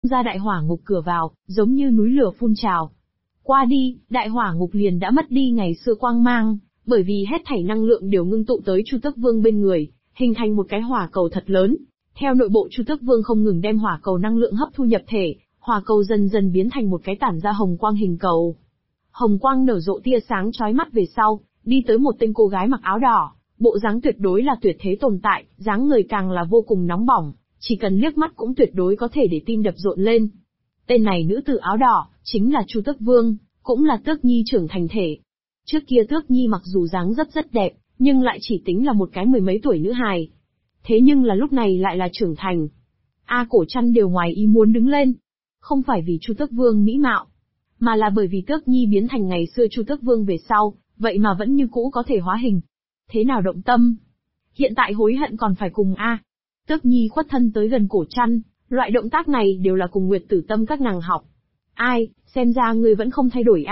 ra đại hỏa ngục cửa vào, giống như núi lửa phun trào. Qua đi, đại hỏa ngục liền đã mất đi ngày xưa quang mang, bởi vì hết thảy năng lượng đều ngưng tụ tới Chu Tước Vương bên người, hình thành một cái hỏa cầu thật lớn. Theo nội bộ Chu Tước Vương không ngừng đem hỏa cầu năng lượng hấp thu nhập thể, hỏa cầu dần dần biến thành một cái tản ra hồng quang hình cầu. Hồng quang nở rộ tia sáng chói mắt về sau, đi tới một tên cô gái mặc áo đỏ, bộ dáng tuyệt đối là tuyệt thế tồn tại, dáng người càng là vô cùng nóng bỏng, chỉ cần liếc mắt cũng tuyệt đối có thể để tim đập rộn lên. Tên này nữ tử áo đỏ, chính là Chu Tước Vương, cũng là Tước Nhi trưởng thành thể. Trước kia Tước Nhi mặc dù dáng rất đẹp, nhưng lại chỉ tính là một cái mười mấy tuổi nữ hài. Thế nhưng là lúc này lại là trưởng thành. Cổ Trăn đều ngoài ý muốn đứng lên. Không phải vì Chu Tước Vương mỹ mạo, mà là bởi vì Tước Nhi biến thành ngày xưa Chu Tước Vương về sau, vậy mà vẫn như cũ có thể hóa hình. Thế nào động tâm? Hiện tại hối hận còn phải cùng Tước Nhi khuất thân tới gần Cổ Trăn, loại động tác này đều là cùng Nguyệt Tử Tâm các nàng học. Xem ra ngươi vẫn không thay đổi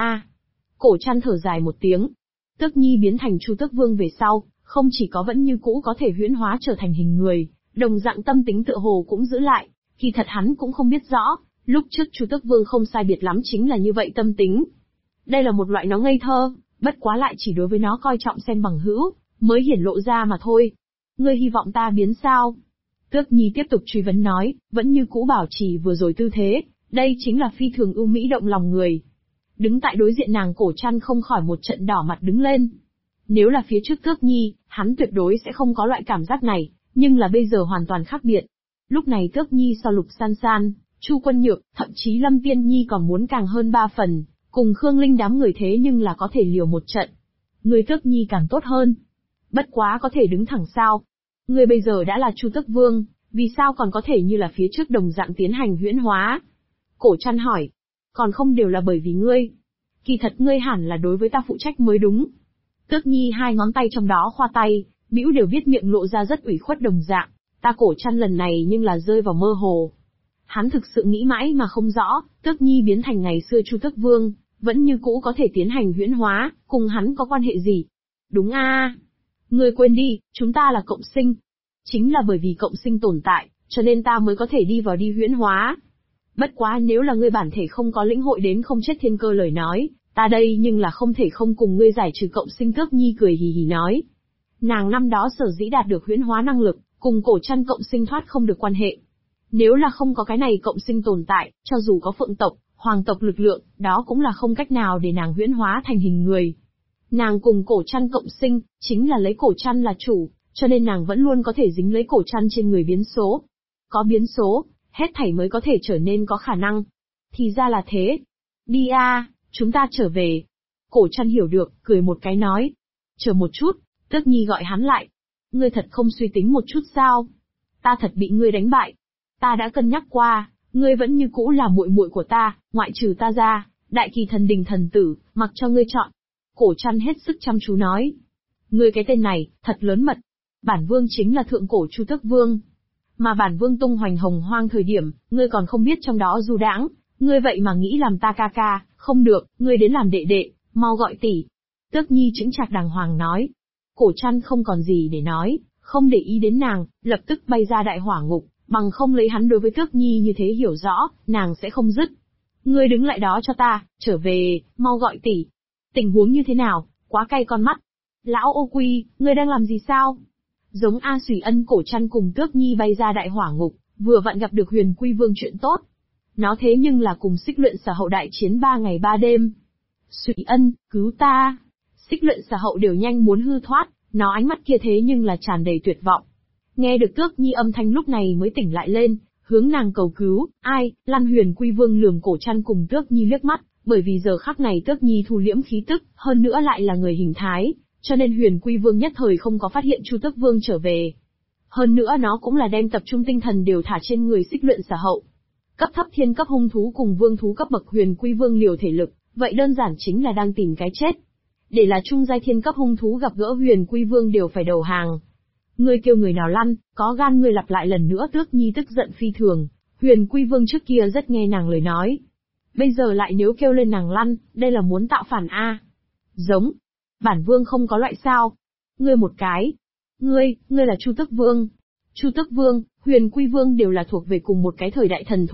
Cổ Trăn thở dài một tiếng. Tước Nhi biến thành Chu Tước Vương về sau, không chỉ có vẫn như cũ có thể huyễn hóa trở thành hình người, đồng dạng tâm tính tựa hồ cũng giữ lại, kỳ thật hắn cũng không biết rõ, lúc trước Chu Tước Vương không sai biệt lắm chính là như vậy tâm tính. Đây là một loại nó ngây thơ, bất quá lại chỉ đối với nó coi trọng xem bằng hữu, mới hiển lộ ra mà thôi. Ngươi hy vọng ta biến sao? Tước Nhi tiếp tục truy vấn nói, vẫn như cũ bảo trì vừa rồi tư thế, đây chính là phi thường ưu mỹ động lòng người. Đứng tại đối diện nàng Cổ Trăn không khỏi một trận đỏ mặt đứng lên. Nếu là phía trước Tước Nhi, hắn tuyệt đối sẽ không có loại cảm giác này, nhưng là bây giờ hoàn toàn khác biệt. Lúc này Tước Nhi so Lục San San, Chu Quân Nhược, thậm chí Lâm Tiên Nhi còn muốn càng hơn 3 phần, cùng Khương Linh đám người thế nhưng là có thể liều một trận. Người Tước Nhi càng tốt hơn. Bất quá có thể đứng thẳng sao? Ngươi bây giờ đã là Chu Tước Vương, vì sao còn có thể như là phía trước đồng dạng tiến hành huyễn hóa? Cổ Trăn hỏi. Còn không đều là bởi vì ngươi. Kỳ thật ngươi hẳn là đối với ta phụ trách mới đúng. Tước Nhi hai ngón tay trong đó khoa tay, bĩu đều viết miệng lộ ra rất ủy khuất đồng dạng. Ta Cổ Trăn lần này nhưng là rơi vào mơ hồ. Hắn thực sự nghĩ mãi mà không rõ, Tước Nhi biến thành ngày xưa Chu Tước Vương, vẫn như cũ có thể tiến hành huyễn hóa, cùng hắn có quan hệ gì? Đúng Ngươi quên đi, chúng ta là cộng sinh. Chính là bởi vì cộng sinh tồn tại, cho nên ta mới có thể đi vào đi huyễn hóa. Bất quá nếu là ngươi bản thể không có lĩnh hội đến không chết thiên cơ lời nói, ta đây nhưng là không thể không cùng ngươi giải trừ cộng sinh. Tước Nhi cười hì hì nói. Nàng năm đó sở dĩ đạt được huyễn hóa năng lực, cùng Cổ Trăn cộng sinh thoát không được quan hệ. Nếu là không có cái này cộng sinh tồn tại, cho dù có phượng tộc, hoàng tộc lực lượng, đó cũng là không cách nào để nàng huyễn hóa thành hình người. Nàng cùng Cổ Trăn cộng sinh, chính là lấy Cổ Trăn là chủ, cho nên nàng vẫn luôn có thể dính lấy Cổ Trăn trên người biến số. Có biến số, hết thảy mới có thể trở nên có khả năng. Thì ra là thế. Đi chúng ta trở về. Cổ Trăn hiểu được, cười một cái nói. Chờ một chút, Tước Nhi gọi hắn lại. Ngươi thật không suy tính một chút sao? Ta thật bị ngươi đánh bại. Ta đã cân nhắc qua, ngươi vẫn như cũ là muội muội của ta, ngoại trừ ta ra, đại kỳ thần đình thần tử, mặc cho ngươi chọn. Cổ Trăn hết sức chăm chú nói. Ngươi cái tên này, thật lớn mật. Bản vương chính là thượng cổ Chu Tước Vương. Mà bản vương tung hoành hồng hoang thời điểm, ngươi còn không biết trong đó du đãng, ngươi vậy mà nghĩ làm ta ca ca, không được, ngươi đến làm đệ đệ, mau gọi tỷ. Tước Nhi chững chạc đàng hoàng nói. Cổ Trăn không còn gì để nói, không để ý đến nàng, lập tức bay ra đại hỏa ngục, bằng không lấy hắn đối với Tước Nhi như thế hiểu rõ, nàng sẽ không dứt. Ngươi đứng lại đó cho ta, trở về, mau gọi tỷ. Tình huống như thế nào, quá cay con mắt. Lão ô quy, ngươi đang làm gì sao? Giống A Sủy Ân. Cổ Trăn cùng Tước Nhi bay ra đại hỏa ngục, vừa vặn gặp được Huyền Quy Vương chuyện tốt. Nó thế nhưng là cùng Xích Luyện Sở Hậu đại chiến 3 ngày 3 đêm. Sủy Ân, cứu ta. Xích Luyện Sở Hậu đều nhanh muốn hư thoát, nó ánh mắt kia thế nhưng là tràn đầy tuyệt vọng. Nghe được Tước Nhi âm thanh lúc này mới tỉnh lại lên, hướng nàng cầu cứu. Lăn. Huyền Quy Vương lườm Cổ Trăn cùng Tước Nhi liếc mắt, bởi vì giờ khắc này Tước Nhi thu liễm khí tức, hơn nữa lại là người hình thái, cho nên Huyền Quy Vương nhất thời không có phát hiện Chu Tước Vương trở về. Hơn nữa nó cũng là đem tập trung tinh thần đều thả trên người Xích Luyện Sở Hậu. Cấp thấp thiên cấp hung thú cùng vương thú cấp bậc Huyền Quy Vương liều thể lực, vậy đơn giản chính là đang tìm cái chết. Để là trung giai thiên cấp hung thú gặp gỡ Huyền Quy Vương đều phải đầu hàng. Ngươi kêu người nào lăn, có gan ngươi lặp lại lần nữa. Tước Nhi tức giận phi thường, Huyền Quy Vương trước kia rất nghe nàng lời nói. Bây giờ lại nếu kêu lên nàng lăn, đây là muốn tạo phản Giống. Bản vương không có loại sao. Ngươi một cái. Ngươi là Chu Tước Vương. Chu Tước Vương, Huyền Quy Vương đều là thuộc về cùng một cái thời đại thần thú,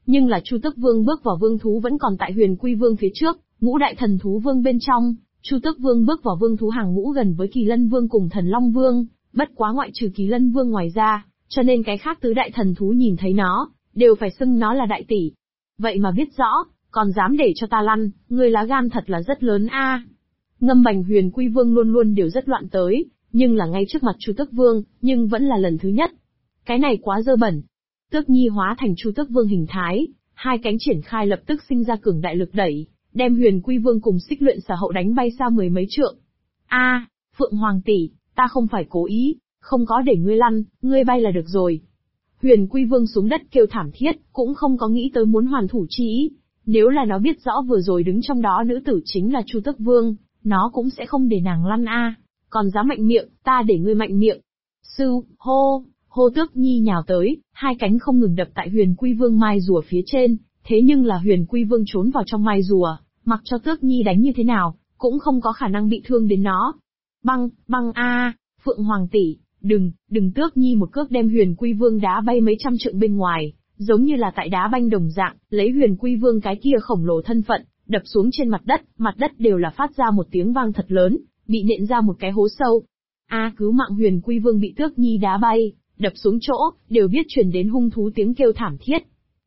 Nhưng là Chu Tước Vương bước vào vương thú vẫn còn tại Huyền Quy Vương phía trước, ngũ đại thần thú vương bên trong, Chu Tước Vương bước vào vương thú hàng ngũ gần với Kỳ Lân Vương cùng Thần Long Vương, bất quá ngoại trừ Kỳ Lân Vương ngoài ra, cho nên cái khác tứ đại thần thú nhìn thấy nó, đều phải xưng nó là đại tỷ. Vậy mà biết rõ, còn dám để cho ta lăn, ngươi lá gan thật là rất lớn a. Ngâm Bành Huyền Quy Vương luôn luôn đều rất loạn tới, nhưng là ngay trước mặt Chu Tước Vương, nhưng vẫn là lần thứ nhất. Cái này quá dơ bẩn. Tước Nhi hóa thành Chu Tước Vương hình thái, hai cánh triển khai lập tức sinh ra cường đại lực đẩy, đem Huyền Quy Vương cùng Xích Luyện Xà Hậu đánh bay xa mười mấy trượng. A, Phượng Hoàng tỷ, ta không phải cố ý, không có để ngươi lăn, ngươi bay là được rồi. Huyền Quy Vương xuống đất kêu thảm thiết, cũng không có nghĩ tới muốn hoàn thủ chi ý. Nếu là nó biết rõ vừa rồi đứng trong đó nữ tử chính là Chu Tước Vương, nó cũng sẽ không để nàng lăn a. Còn dám mạnh miệng, ta để ngươi mạnh miệng. Sư, hô Tước Nhi nhào tới, hai cánh không ngừng đập tại Huyền Quy Vương mai rùa phía trên, thế nhưng là Huyền Quy Vương trốn vào trong mai rùa, mặc cho Tước Nhi đánh như thế nào, cũng không có khả năng bị thương đến nó. Băng a, Phượng Hoàng tỷ, đừng Tước Nhi một cước đem Huyền Quy Vương đá bay mấy trăm trượng bên ngoài, giống như là tại đá banh đồng dạng, lấy Huyền Quy Vương cái kia khổng lồ thân phận, đập xuống trên mặt đất đều là phát ra một tiếng vang thật lớn, bị nện ra một cái hố sâu. Cứu mạng Huyền Quy Vương bị Tước Nhi đá bay, đập xuống chỗ, đều biết truyền đến hung thú tiếng kêu thảm thiết.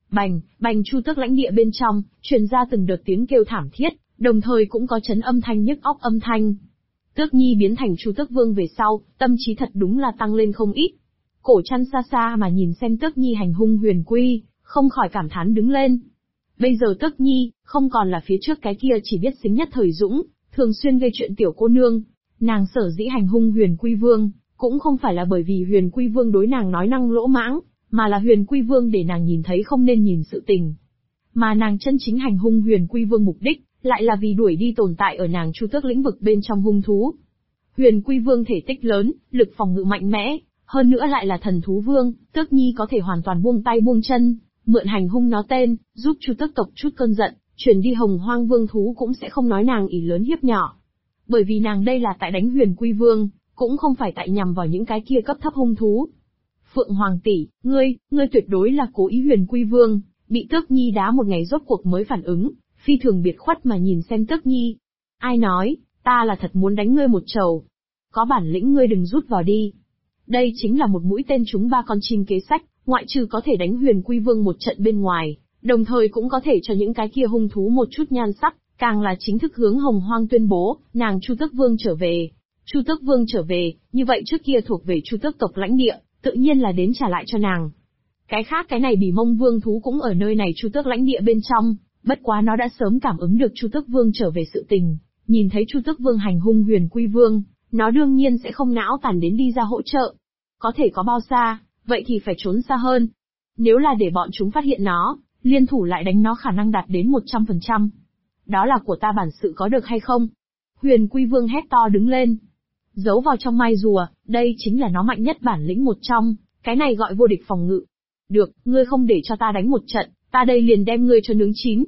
Bành Chu Tước lãnh địa bên trong, truyền ra từng đợt tiếng kêu thảm thiết, đồng thời cũng có chấn âm thanh nhức óc âm thanh. Tước Nhi biến thành Chu Tước Vương về sau, tâm trí thật đúng là tăng lên không ít. Cổ Trăn xa xa mà nhìn xem Tước Nhi hành hung Huyền Quy, không khỏi cảm thán đứng lên. Bây giờ Tước Nhi, không còn là phía trước cái kia chỉ biết xính nhất thời dũng, thường xuyên gây chuyện tiểu cô nương. Nàng sở dĩ hành hung Huyền Quy Vương, cũng không phải là bởi vì Huyền Quy Vương đối nàng nói năng lỗ mãng, mà là Huyền Quy Vương để nàng nhìn thấy không nên nhìn sự tình. Mà nàng chân chính hành hung Huyền Quy Vương mục đích, lại là vì đuổi đi tồn tại ở nàng Chu Tước lĩnh vực bên trong hung thú. Huyền Quy Vương thể tích lớn, lực phòng ngự mạnh mẽ, hơn nữa lại là thần thú vương, Tước Nhi có thể hoàn toàn buông tay buông chân, mượn hành hung nó tên, giúp Chu Tước tộc chút cơn giận, chuyển đi Hồng Hoang Vương thú cũng sẽ không nói nàng ỷ lớn hiếp nhỏ. Bởi vì nàng đây là tại đánh Huyền Quy Vương, cũng không phải tại nhằm vào những cái kia cấp thấp hung thú. Phượng Hoàng tỷ, ngươi tuyệt đối là cố ý. Huyền Quy Vương bị Tước Nhi đá một ngày rốt cuộc mới phản ứng, phi thường biệt khuất mà nhìn xem Tước Nhi. Ai nói, ta là thật muốn đánh ngươi một trầu. Có bản lĩnh ngươi đừng rút vào đi. Đây chính là một mũi tên trúng ba con chim kế sách, ngoại trừ có thể đánh Huyền Quy Vương một trận bên ngoài, đồng thời cũng có thể cho những cái kia hung thú một chút nhan sắc, càng là chính thức hướng Hồng Hoang tuyên bố, nàng Chu Tước Vương trở về. Chu Tước Vương trở về, như vậy trước kia thuộc về Chu Tước tộc lãnh địa, tự nhiên là đến trả lại cho nàng. Cái khác cái này Bỉ Mông Vương thú cũng ở nơi này Chu Tước lãnh địa bên trong, bất quá nó đã sớm cảm ứng được Chu Tước Vương trở về sự tình, nhìn thấy Chu Tước Vương hành hung Huyền Quy Vương, nó đương nhiên sẽ không não tàn đến đi ra hỗ trợ. Có thể có bao xa, vậy thì phải trốn xa hơn. Nếu là để bọn chúng phát hiện nó, liên thủ lại đánh nó khả năng đạt đến 100%. Đó là của ta bản sự có được hay không? Huyền Quy Vương hét to đứng lên. Giấu vào trong mai rùa, đây chính là nó mạnh nhất bản lĩnh một trong, cái này gọi vô địch phòng ngự. Được, ngươi không để cho ta đánh một trận, ta đây liền đem ngươi cho nướng chín.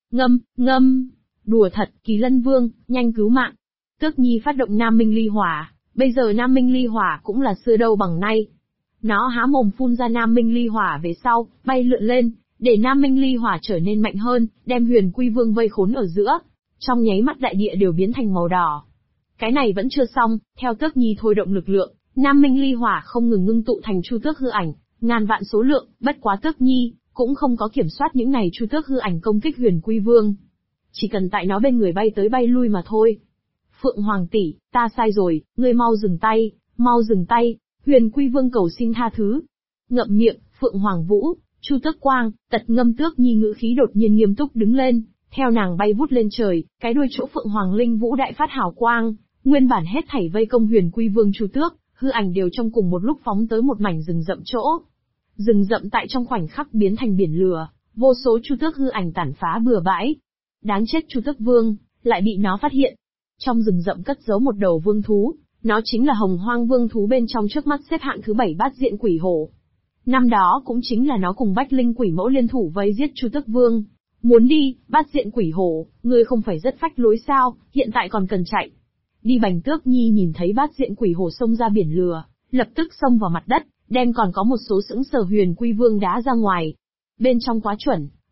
Ngâm. Đùa thật, Kỳ Lân Vương, nhanh cứu mạng. Tước Nhi phát động Nam Minh Ly Hỏa, bây giờ Nam Minh Ly Hỏa cũng là xưa đâu bằng nay. Nó há mồm phun ra Nam Minh Ly Hỏa về sau, bay lượn lên, để Nam Minh Ly Hỏa trở nên mạnh hơn, đem Huyền Quy Vương vây khốn ở giữa. Trong nháy mắt đại địa đều biến thành màu đỏ. Cái này vẫn chưa xong, theo Tước Nhi thôi động lực lượng, Nam Minh Ly Hỏa không ngừng ngưng tụ thành Chu Tước hư ảnh, ngàn vạn số lượng, bất quá Tước Nhi cũng không có kiểm soát những này Chu Tước hư ảnh công kích Huyền Quy Vương. Chỉ cần tại nó bên người bay tới bay lui mà thôi. Phượng Hoàng tỷ, ta sai rồi, ngươi mau dừng tay, Huyền Quy Vương cầu xin tha thứ. Ngậm miệng, Phượng Hoàng Vũ, Chu Tước Quang, Tật Ngâm. Tước Nhi ngữ khí đột nhiên nghiêm túc đứng lên, theo nàng bay vút lên trời, cái đuôi chỗ Phượng Hoàng Linh Vũ đại phát hào quang, nguyên bản hết thảy vây công Huyền Quy Vương Chu Tước, hư ảnh đều trong cùng một lúc phóng tới một mảnh rừng rậm chỗ. Rừng rậm tại trong khoảnh khắc biến thành biển lửa, vô số Chu Tước hư ảnh tàn phá bừa bãi. Đáng chết Chu Tước Vương, lại bị nó phát hiện. Trong rừng rậm cất giấu một đầu vương thú, nó chính là Hồng Hoang Vương thú bên trong trước mắt xếp hạng thứ 7 Bát Diện Quỷ Hổ. Năm đó cũng chính là nó cùng Bách Linh Quỷ Mẫu liên thủ vây giết Chu Tước Vương. Muốn đi, Bát Diện Quỷ Hổ, ngươi không phải rất phách lối sao, hiện tại còn cần chạy. Đi. Bành Tước Nhi nhìn thấy Bát Diện Quỷ Hổ xông ra biển lửa, lập tức xông vào mặt đất, đem còn có một số sững sờ Huyền Quy Vương đá ra ngoài. Bên trong quá chuẩn,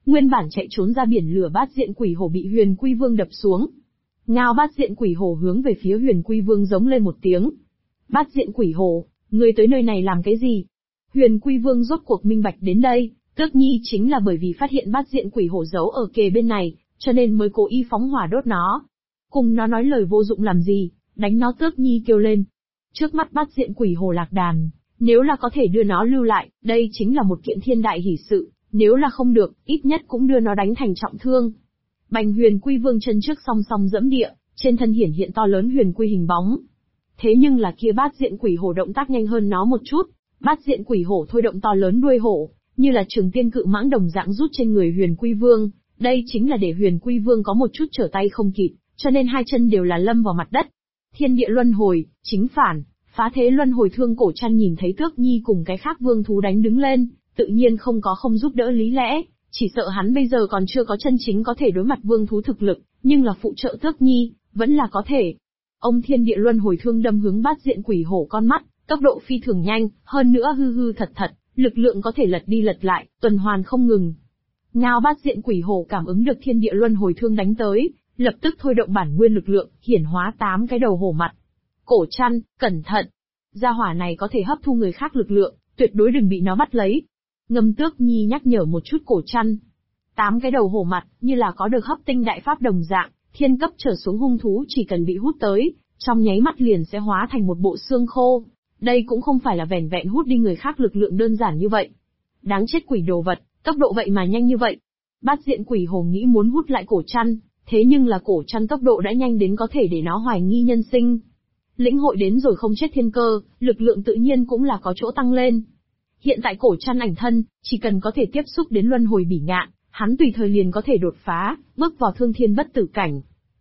Nguyên bản chạy trốn ra biển lửa bát diện quỷ hổ bị Huyền Quy Vương đập xuống. Ngao bát diện quỷ hổ hướng về phía Huyền Quy Vương giống lên một tiếng. Bát diện quỷ hổ, ngươi tới nơi này làm cái gì? Huyền Quy Vương rốt cuộc minh bạch đến đây, Tước Nhi chính là bởi vì phát hiện bát diện quỷ hổ giấu ở kề bên này, cho nên mới cố ý phóng hỏa đốt nó. Cùng nó nói lời vô dụng làm gì, đánh nó. Tước Nhi kêu lên. Trước mắt bát diện quỷ hổ lạc đàn, nếu là có thể đưa nó lưu lại, đây chính là một kiện thiên đại hỷ sự, nếu là không được, ít nhất cũng đưa nó đánh thành trọng thương. Bành Huyền Quy Vương chân trước song song dẫm địa, trên thân hiển hiện to lớn huyền quy hình bóng. Thế nhưng là kia bát diện quỷ hổ động tác nhanh hơn nó một chút, bát diện quỷ hổ thôi động to lớn đuôi hổ, như là trường tiên cự mãng đồng dạng rút trên người Huyền Quy Vương, đây chính là để Huyền Quy Vương có một chút trở tay không kịp, cho nên hai chân đều là lâm vào mặt đất. Thiên địa luân hồi, chính phản, phá thế luân hồi. Thương Cổ Trăn nhìn thấy Tước Nhi cùng cái khác vương thú đánh đứng lên, tự nhiên không giúp đỡ lý lẽ, chỉ sợ hắn bây giờ còn chưa có chân chính có thể đối mặt vương thú thực lực, nhưng là phụ trợ Tước Nhi, vẫn là có thể. Ông thiên địa luân hồi thương đâm hướng bát diện quỷ hổ con mắt, tốc độ phi thường nhanh, hơn nữa hư thật, lực lượng có thể lật đi lật lại, tuần hoàn không ngừng. Ngao bát diện quỷ hổ cảm ứng được thiên địa luân hồi thương đánh tới, lập tức thôi động bản nguyên lực lượng, hiển hóa 8 cái đầu hổ mặt. Cổ Trăn, cẩn thận! Gia hỏa này có thể hấp thu người khác lực lượng, tuyệt đối đừng bị nó bắt lấy. Ngâm Tước Nhi nhắc nhở một chút Cổ Trăn. 8 cái đầu hổ mặt, như là có được hấp tinh đại pháp đồng dạng, thiên cấp trở xuống hung thú chỉ cần bị hút tới, trong nháy mắt liền sẽ hóa thành một bộ xương khô. Đây cũng không phải là vẻn vẹn hút đi người khác lực lượng đơn giản như vậy. Đáng chết quỷ đồ vật, tốc độ vậy mà nhanh như vậy. Bát diện quỷ hổ nghĩ muốn hút lại Cổ Trăn, thế nhưng là Cổ Trăn tốc độ đã nhanh đến có thể để nó hoài nghi nhân sinh. Lĩnh hội đến rồi không chết thiên cơ, lực lượng tự nhiên cũng là có chỗ tăng lên. Hiện tại Cổ Trăn ảnh thân, chỉ cần có thể tiếp xúc đến luân hồi bỉ ngạn, hắn tùy thời liền có thể đột phá, bước vào thương thiên bất tử cảnh.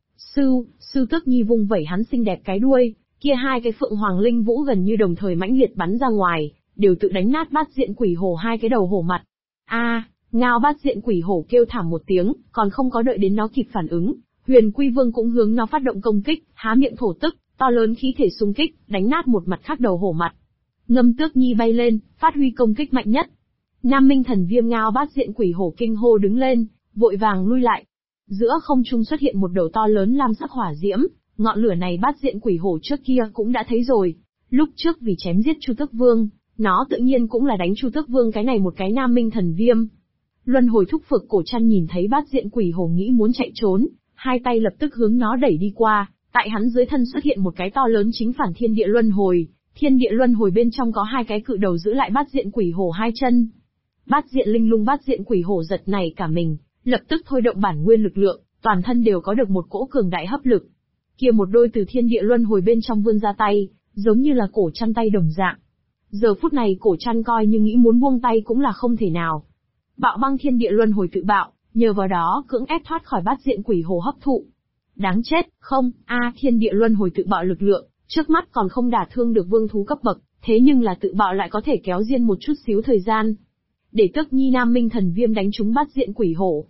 Sư Tước Nhi vung vẩy hắn xinh đẹp cái đuôi, kia hai cái phượng hoàng linh vũ gần như đồng thời mãnh liệt bắn ra ngoài, đều tự đánh nát bát diện quỷ hổ hai cái đầu hổ mặt. Ngao bát diện quỷ hổ kêu thảm một tiếng, còn không có đợi đến nó kịp phản ứng, Huyền Quy Vương cũng hướng nó phát động công kích, há miệng thổ tức, to lớn khí thể xung kích, đánh nát một mặt khác đầu hổ mặt. Ngâm Tước Nhi bay lên, phát huy công kích mạnh nhất. Nam Minh Thần Viêm Ngao bát diện quỷ hổ kinh hô đứng lên, vội vàng lui lại. Giữa không trung xuất hiện một đầu to lớn lam sắc hỏa diễm, ngọn lửa này bát diện quỷ hổ trước kia cũng đã thấy rồi. Lúc trước vì chém giết Chu Tước Vương, nó tự nhiên cũng là đánh Chu Tước Vương cái này một cái Nam Minh Thần Viêm. Luân hồi thúc phược Cổ Trăn nhìn thấy bát diện quỷ hổ nghĩ muốn chạy trốn, hai tay lập tức hướng nó đẩy đi qua, tại hắn dưới thân xuất hiện một cái to lớn chính phản thiên địa luân hồi. Thiên địa luân hồi bên trong có hai cái cự đầu giữ lại bát diện quỷ hổ hai chân. Bát diện linh lung bát diện quỷ hổ giật này cả mình, lập tức thôi động bản nguyên lực lượng, toàn thân đều có được một cỗ cường đại hấp lực. Kia một đôi từ thiên địa luân hồi bên trong vươn ra tay, giống như là Cổ Trăn tay đồng dạng. Giờ phút này Cổ Trăn coi như nghĩ muốn buông tay cũng là không thể nào. Bạo băng thiên địa luân hồi tự bạo, nhờ vào đó cưỡng ép thoát khỏi bát diện quỷ hổ hấp thụ. Đáng chết, không, thiên địa luân hồi tự bạo lực lượng, trước mắt còn không đả thương được vương thú cấp bậc, thế nhưng là tự bạo lại có thể kéo riêng một chút xíu thời gian. Để Tước Nhi Nam Minh Thần Viêm đánh trúng bát diện quỷ hổ.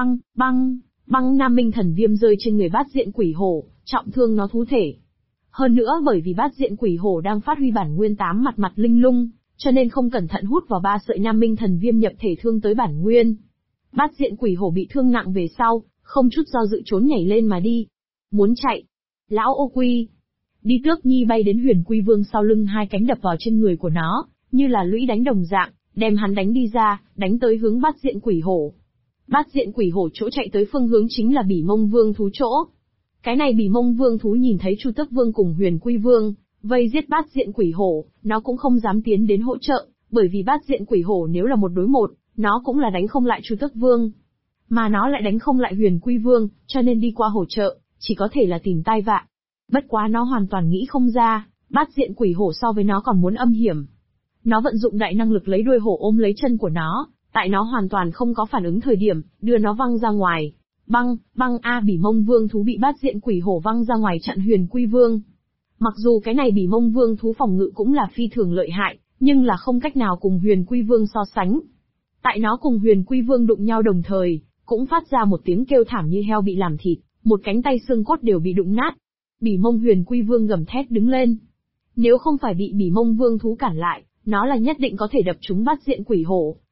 Băng Nam Minh Thần Viêm rơi trên người bát diện quỷ hổ, trọng thương nó thú thể. Hơn nữa bởi vì bát diện quỷ hổ đang phát huy bản nguyên 8 mặt linh lung, cho nên không cẩn thận hút vào 3 sợi Nam Minh Thần Viêm nhập thể thương tới bản nguyên. Bát diện quỷ hổ bị thương nặng về sau, không chút do dự trốn nhảy lên mà đi. Muốn chạy. Lão ô quy. Đi. Tước Nhi bay đến Huyền Quy Vương sau lưng, hai cánh đập vào trên người của nó, như là lũy đánh đồng dạng, đem hắn đánh đi ra, đánh tới hướng bát diện quỷ hổ. Bát diện quỷ hổ chỗ chạy tới phương hướng chính là Bỉ Mông Vương thú chỗ. Cái này Bỉ Mông Vương thú nhìn thấy Chu Tước Vương cùng Huyền Quy Vương vây giết bát diện quỷ hổ, nó cũng không dám tiến đến hỗ trợ, bởi vì bát diện quỷ hổ nếu là 1 đối 1, nó cũng là đánh không lại Chu Tước Vương, mà nó lại đánh không lại Huyền Quy Vương, cho nên đi qua hỗ trợ, chỉ có thể là tìm tai vạ. Bất quá nó hoàn toàn nghĩ không ra, bát diện quỷ hổ so với nó còn muốn âm hiểm. Nó vận dụng đại năng lực lấy đuôi hổ ôm lấy chân của nó, tại nó hoàn toàn không có phản ứng thời điểm, đưa nó văng ra ngoài. Bỉ Mông Vương thú bị bát diện quỷ hổ văng ra ngoài chặn Huyền Quy Vương. Mặc dù cái này Bỉ Mông Vương thú phòng ngự cũng là phi thường lợi hại, nhưng là không cách nào cùng Huyền Quy Vương so sánh. Tại nó cùng Huyền Quy Vương đụng nhau đồng thời, cũng phát ra một tiếng kêu thảm như heo bị làm thịt, một cánh tay xương cốt đều bị đụng nát. Bỉ Mông Huyền Quy Vương gầm thét đứng lên. Nếu không phải bị Bỉ Mông Vương thú cản lại, nó là nhất định có thể đập trúng bát diện quỷ hổ,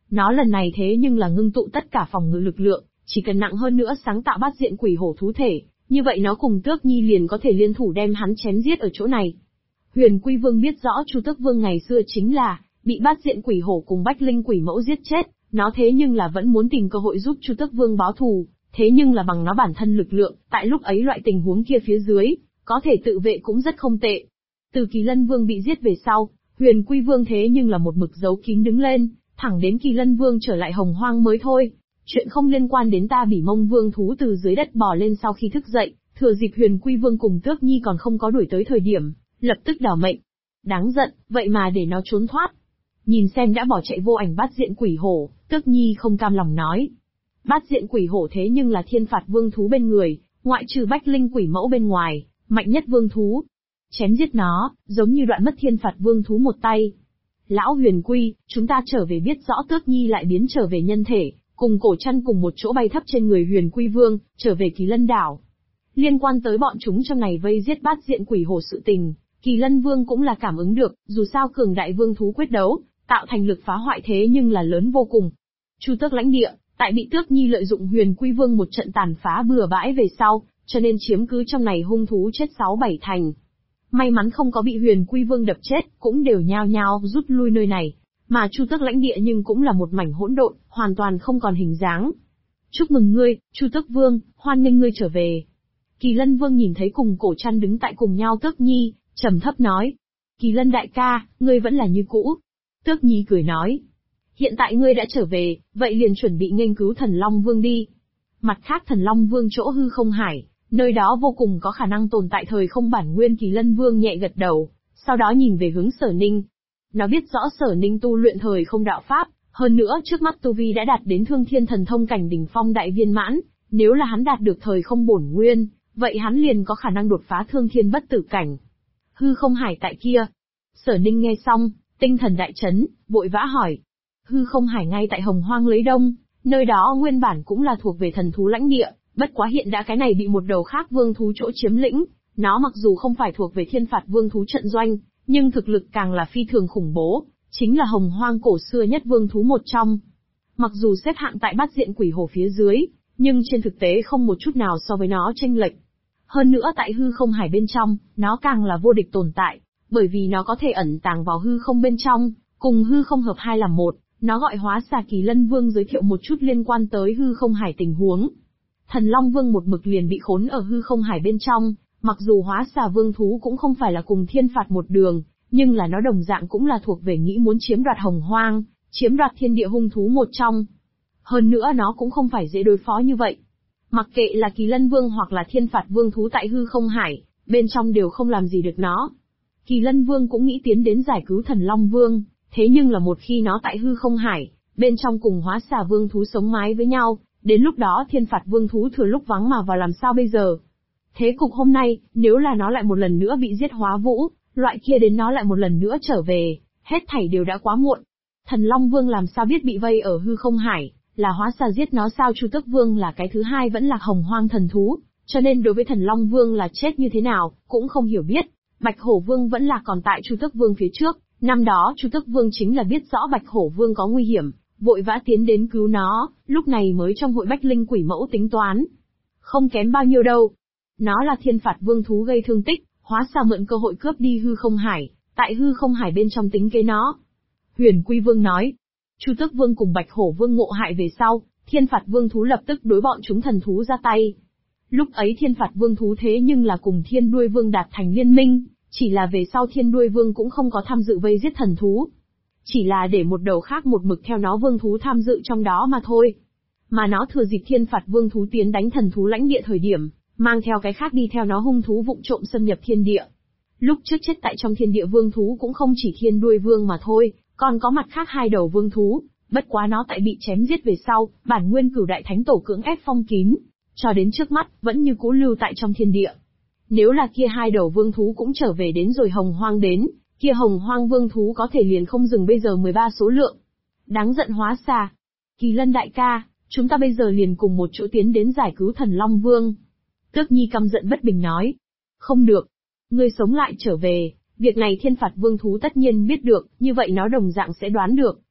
Nó lần này thế nhưng là ngưng tụ tất cả phòng ngự lực lượng, chỉ cần nặng hơn nữa sáng tạo bát diện quỷ hổ thú thể, như vậy nó cùng Tước Nhi liền có thể liên thủ đem hắn chém giết ở chỗ này. Huyền Quy Vương biết rõ Chu Tước Vương ngày xưa chính là bị bát diện quỷ hổ cùng Bách Linh quỷ mẫu giết chết, nó thế nhưng là vẫn muốn tìm cơ hội giúp Chu Tước Vương báo thù, thế nhưng là bằng nó bản thân lực lượng, tại lúc ấy loại tình huống kia phía dưới, có thể tự vệ cũng rất không tệ. Từ Kỳ Lân Vương bị giết về sau, Huyền Quy Vương thế nhưng là một mực giấu kín đứng lên, thẳng đến Kỳ Lân Vương trở lại Hồng Hoang mới thôi. Chuyện không liên quan đến ta Bỉ Mông Vương thú từ dưới đất bò lên sau khi thức dậy, thừa dịp Huyền Quy Vương cùng Tước Nhi còn không có đuổi tới thời điểm, lập tức đảo mệnh. Đáng giận, vậy mà để nó trốn thoát. Nhìn xem đã bỏ chạy vô ảnh bát diện quỷ hổ, Tước Nhi không cam lòng nói. Bát diện quỷ hổ thế nhưng là thiên phạt vương thú bên người, ngoại trừ Bách Linh quỷ mẫu bên ngoài, mạnh nhất vương thú. Chém giết nó, giống như đoạn mất thiên phạt vương thú một tay. Lão Huyền Quy, chúng ta trở về biết rõ Tước Nhi lại biến trở về nhân thể, cùng cổ chăn cùng một chỗ bay thấp trên người Huyền Quy Vương, trở về Kỳ Lân đảo. Liên quan tới bọn chúng trong này vây giết bát diện quỷ hổ sự tình, Kỳ Lân Vương cũng là cảm ứng được, dù sao cường đại vương thú quyết đấu, tạo thành lực phá hoại thế nhưng là lớn vô cùng. Chu Tước lãnh địa, tại bị Tước Nhi lợi dụng Huyền Quy Vương một trận tàn phá bừa bãi về sau, cho nên chiếm cứ trong này hung thú chết 6-7 thành. May mắn không có bị Huyền Quy Vương đập chết, cũng đều nhao nhao rút lui nơi này. Mà Chu Tước lãnh địa nhưng cũng là một mảnh hỗn độn, hoàn toàn không còn hình dáng. Chúc mừng ngươi, Chu Tước Vương, hoan nghênh ngươi trở về. Kỳ Lân Vương nhìn thấy cùng cổ chăn đứng tại cùng nhau Tước Nhi, trầm thấp nói. Kỳ Lân đại ca, ngươi vẫn là như cũ. Tước Nhi cười nói. Hiện tại ngươi đã trở về, vậy liền chuẩn bị nghênh cứu Thần Long Vương đi. Mặt khác Thần Long Vương chỗ hư không hải, nơi đó vô cùng có khả năng tồn tại thời không bản nguyên. Kỳ Lân Vương nhẹ gật đầu, sau đó nhìn về hướng Sở Ninh. Nó biết rõ Sở Ninh tu luyện thời không đạo pháp, hơn nữa trước mắt tu vi đã đạt đến Thương Thiên Thần Thông cảnh đỉnh phong đại viên mãn, nếu là hắn đạt được thời không bổn nguyên, vậy hắn liền có khả năng đột phá Thương Thiên bất tử cảnh. Hư không hải tại kia. Sở Ninh nghe xong, tinh thần đại chấn, vội vã hỏi. Hư không hải ngay tại Hồng Hoang lấy Đông, nơi đó nguyên bản cũng là thuộc về thần thú lãnh địa, bất quá hiện đã cái này bị một đầu khác vương thú chỗ chiếm lĩnh, nó mặc dù không phải thuộc về thiên phạt vương thú trận doanh, nhưng thực lực càng là phi thường khủng bố, chính là Hồng Hoang cổ xưa nhất vương thú một trong. Mặc dù xếp hạng tại bát diện quỷ hổ phía dưới, nhưng trên thực tế không một chút nào so với nó chênh lệch. Hơn nữa tại hư không hải bên trong, nó càng là vô địch tồn tại, bởi vì nó có thể ẩn tàng vào hư không bên trong, cùng hư không hợp hai làm một. Nó gọi Hóa Xà Kỳ Lân Vương giới thiệu một chút liên quan tới hư không hải tình huống. Thần Long Vương một mực liền bị khốn ở hư không hải bên trong, mặc dù Hóa Xà Vương thú cũng không phải là cùng thiên phạt một đường, nhưng là nó đồng dạng cũng là thuộc về nghĩ muốn chiếm đoạt Hồng Hoang, chiếm đoạt thiên địa hung thú một trong. Hơn nữa nó cũng không phải dễ đối phó như vậy. Mặc kệ là Kỳ Lân Vương hoặc là thiên phạt vương thú tại hư không hải, bên trong đều không làm gì được nó. Kỳ Lân Vương cũng nghĩ tiến đến giải cứu Thần Long Vương, thế nhưng là một khi nó tại hư không hải, bên trong cùng Hóa Xà Vương thú sống mái với nhau, đến lúc đó thiên phạt vương thú thừa lúc vắng mà vào làm sao bây giờ? Thế cục hôm nay, nếu là nó lại một lần nữa bị giết hóa vũ, loại kia đến nó lại một lần nữa trở về, hết thảy đều đã quá muộn. Thần Long Vương làm sao biết bị vây ở hư không hải, là Hóa Xà giết nó sao? Chu Tước Vương là cái thứ hai vẫn là Hồng Hoang thần thú, cho nên đối với Thần Long Vương là chết như thế nào, cũng không hiểu biết. Bạch Hổ Vương vẫn là còn tại Chu Tước Vương phía trước, năm đó Chu Tước Vương chính là biết rõ Bạch Hổ Vương có nguy hiểm, vội vã tiến đến cứu nó, lúc này mới trong hội Bách Linh quỷ mẫu tính toán. Không kém bao nhiêu đâu. Nó là thiên phạt vương thú gây thương tích, Hóa Xà mượn cơ hội cướp đi hư không hải, tại hư không hải bên trong tính kế nó. Huyền Quy Vương nói, Chu Tước Vương cùng Bạch Hổ Vương ngộ hại về sau, thiên phạt vương thú lập tức đối bọn chúng thần thú ra tay. Lúc ấy thiên phạt vương thú thế nhưng là cùng thiên đuôi vương đạt thành liên minh, chỉ là về sau thiên đuôi vương cũng không có tham dự vây giết thần thú. Chỉ là để một đầu khác một mực theo nó vương thú tham dự trong đó mà thôi. Mà nó thừa dịp thiên phạt vương thú tiến đánh thần thú lãnh địa thời điểm, mang theo cái khác đi theo nó hung thú vụng trộm xâm nhập thiên địa. Lúc trước chết tại trong thiên địa vương thú cũng không chỉ thiên đuôi vương mà thôi, còn có mặt khác hai đầu vương thú, bất quá nó tại bị chém giết về sau, bản nguyên Cửu Đại Thánh Tổ cưỡng ép phong kín, cho đến trước mắt vẫn như cũ lưu tại trong thiên địa. Nếu là kia hai đầu vương thú cũng trở về đến rồi Hồng Hoang đến, kia Hồng Hoang vương thú có thể liền không dừng bây giờ 13 số lượng. Đáng giận Hóa Xà. Kỳ Lân đại ca, chúng ta bây giờ liền cùng một chỗ tiến đến giải cứu Thần Long Vương. Tước Nhi căm giận bất bình nói. Không được. Ngươi sống lại trở về, việc này thiên phạt vương thú tất nhiên biết được, như vậy nó đồng dạng sẽ đoán được,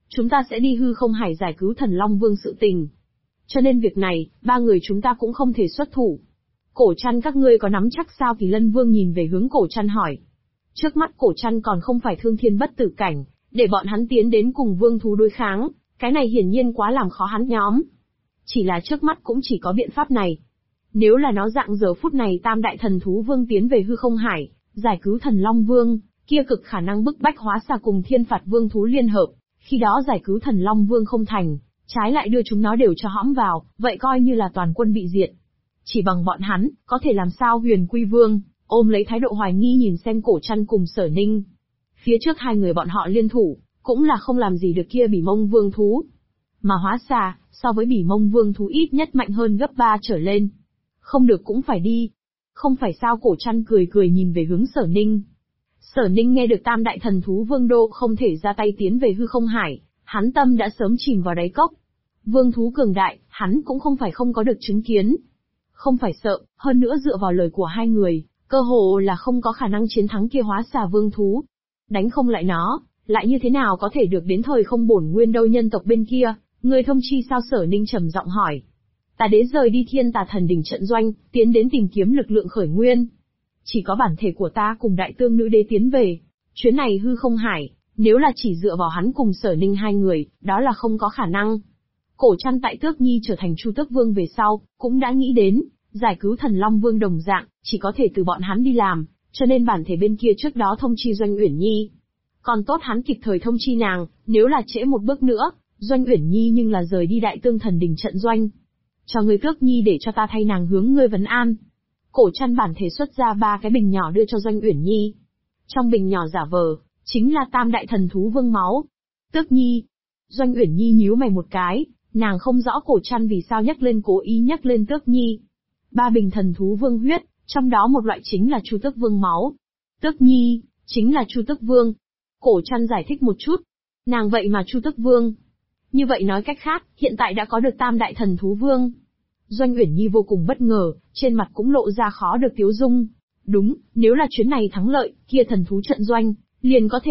Chúng ta sẽ đi hư không hải giải cứu Thần Long Vương sự tình. Cho nên việc này, ba người chúng ta cũng không thể xuất thủ. Cổ Trăn các ngươi có nắm chắc sao? Kỳ Lân Vương nhìn về hướng Cổ Trăn hỏi. Trước mắt Cổ Trăn còn không phải thương thiên bất tử cảnh, để bọn hắn tiến đến cùng vương thú đối kháng, cái này hiển nhiên quá làm khó hắn nhóm. Chỉ là trước mắt cũng chỉ có biện pháp này. Nếu là nó dạng giờ phút này tam đại thần thú vương tiến về hư không hải, giải cứu Thần Long Vương, kia cực khả năng bức bách Hóa Xà cùng Thiên Phạt Vương thú liên hợp, khi đó giải cứu Thần Long Vương không thành, trái lại đưa chúng nó đều cho hõm vào, vậy coi như là toàn quân bị diệt. Chỉ bằng bọn hắn, có thể làm sao? Huyền Quy Vương ôm lấy thái độ hoài nghi nhìn xem Cổ Trăn cùng Sở Ninh. Phía trước hai người bọn họ liên thủ, cũng là không làm gì được kia Bỉ Mông Vương thú. Mà Hóa Xà, so với Bỉ Mông Vương thú ít nhất mạnh hơn gấp 3 trở lên. Không được cũng phải đi. Không phải sao? Cổ Trăn cười cười nhìn về hướng Sở Ninh. Sở Ninh nghe được tam đại thần thú vương đô không thể ra tay tiến về hư không hải, hắn tâm đã sớm chìm vào đáy cốc. Vương thú cường đại, hắn cũng không phải không có được chứng kiến. Không phải sợ, hơn nữa dựa vào lời của hai người, cơ hồ là không có khả năng chiến thắng kia Hóa Xà vương thú. Đánh không lại nó, lại như thế nào có thể được đến thời không bổn nguyên đâu? Nhân tộc bên kia, người thông chi sao? Sở Ninh trầm giọng hỏi. Tà đế rời đi Thiên Tà Thần đỉnh trận doanh, tiến đến tìm kiếm lực lượng khởi nguyên. Chỉ có bản thể của ta cùng Đại Tương Nữ Đế tiến về. Chuyến này hư không hải, nếu là chỉ dựa vào hắn cùng Sở Ninh hai người, đó là không có khả năng. Cổ Trăn tại Tước Nhi trở thành Chu Tước Vương về sau, cũng đã nghĩ đến, giải cứu Thần Long Vương đồng dạng, chỉ có thể từ bọn hắn đi làm, cho nên bản thể bên kia trước đó thông chi Doanh Uyển Nhi. Còn tốt hắn kịp thời thông chi nàng, nếu là trễ một bước nữa, Doanh Uyển Nhi nhưng là rời đi Đại Tương Thần đỉnh trận doanh. Cho ngươi Tước Nhi để cho ta thay nàng hướng ngươi vấn an. Cổ Trăn bản thể xuất ra 3 cái bình nhỏ đưa cho Doanh Uyển Nhi. Trong bình nhỏ giả vờ, chính là tam đại thần thú vương máu. Tước Nhi. Doanh Uyển Nhi nhíu mày một cái, nàng không rõ Cổ Trăn vì sao cố ý nhắc lên Tước Nhi. 3 bình thần thú vương huyết, trong đó một loại chính là Chu Tước Vương máu. Tước Nhi, chính là Chu Tước Vương. Cổ Trăn giải thích một chút. Nàng vậy mà Chu Tước Vương. Như vậy nói cách khác, hiện tại đã có được tam đại thần thú vương. Doanh Uyển Nhi vô cùng bất ngờ, trên mặt cũng lộ ra khó được tiếu dung. Đúng, nếu là chuyến này thắng lợi, kia thần thú trận doanh, liền có thể